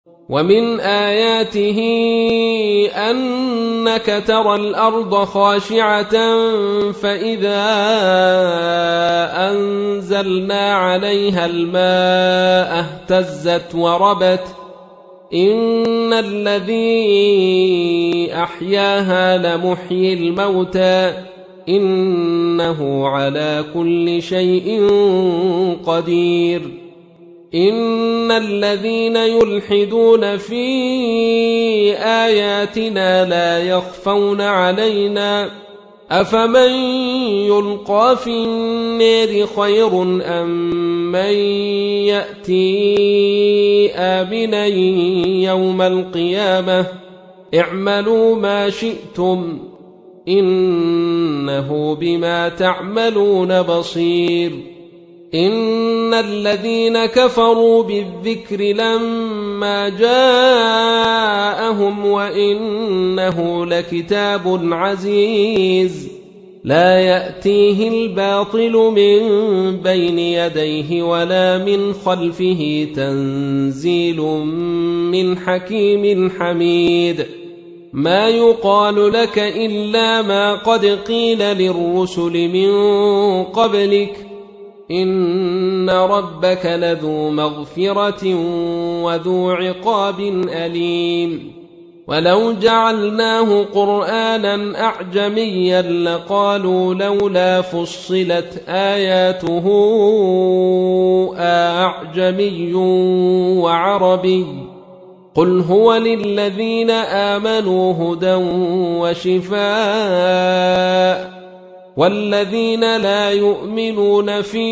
ومن آياته أنك ترى الأرض خاشعة فإذا أنزلنا عليها الماء اهتزت وربت إن الذي أحياها لمحيي الموتى إنه على كل شيء قدير إن الذين يلحدون في آياتنا لا يخفون علينا أفمن يلقى في النار خير أم من يأتي آمنا يوم القيامة اعملوا ما شئتم إنه بما تعملون بصير إن الذين كفروا بالذكر لما جاءهم وإنه لكتاب عزيز لا يأتيه الباطل من بين يديه ولا من خلفه تنزيل من حكيم حميد ما يقال لك إلا ما قد قيل للرسل من قبلك إن ربك لذو مغفرة وذو عقاب أليم ولو جعلناه قرآنا أعجميا لقالوا لولا فصلت آياته أعجمي وعربي قل هو للذين آمنوا هدى وشفاء والذين لا يؤمنون في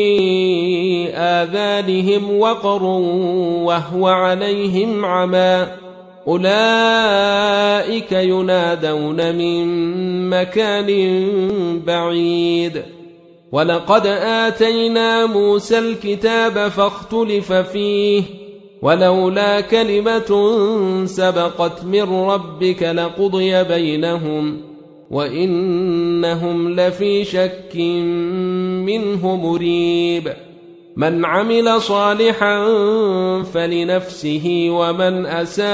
آذانهم وقر وهو عليهم عمى أولئك ينادون من مكان بعيد ولقد آتينا موسى الكتاب فاختلف فيه ولولا كلمة سبقت من ربك لقضي بينهم وإنهم لفي شك منه مريب من عمل صالحا فلنفسه ومن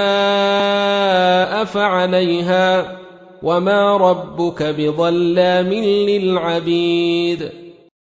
أساء فعليها وما ربك بظلام للعبيد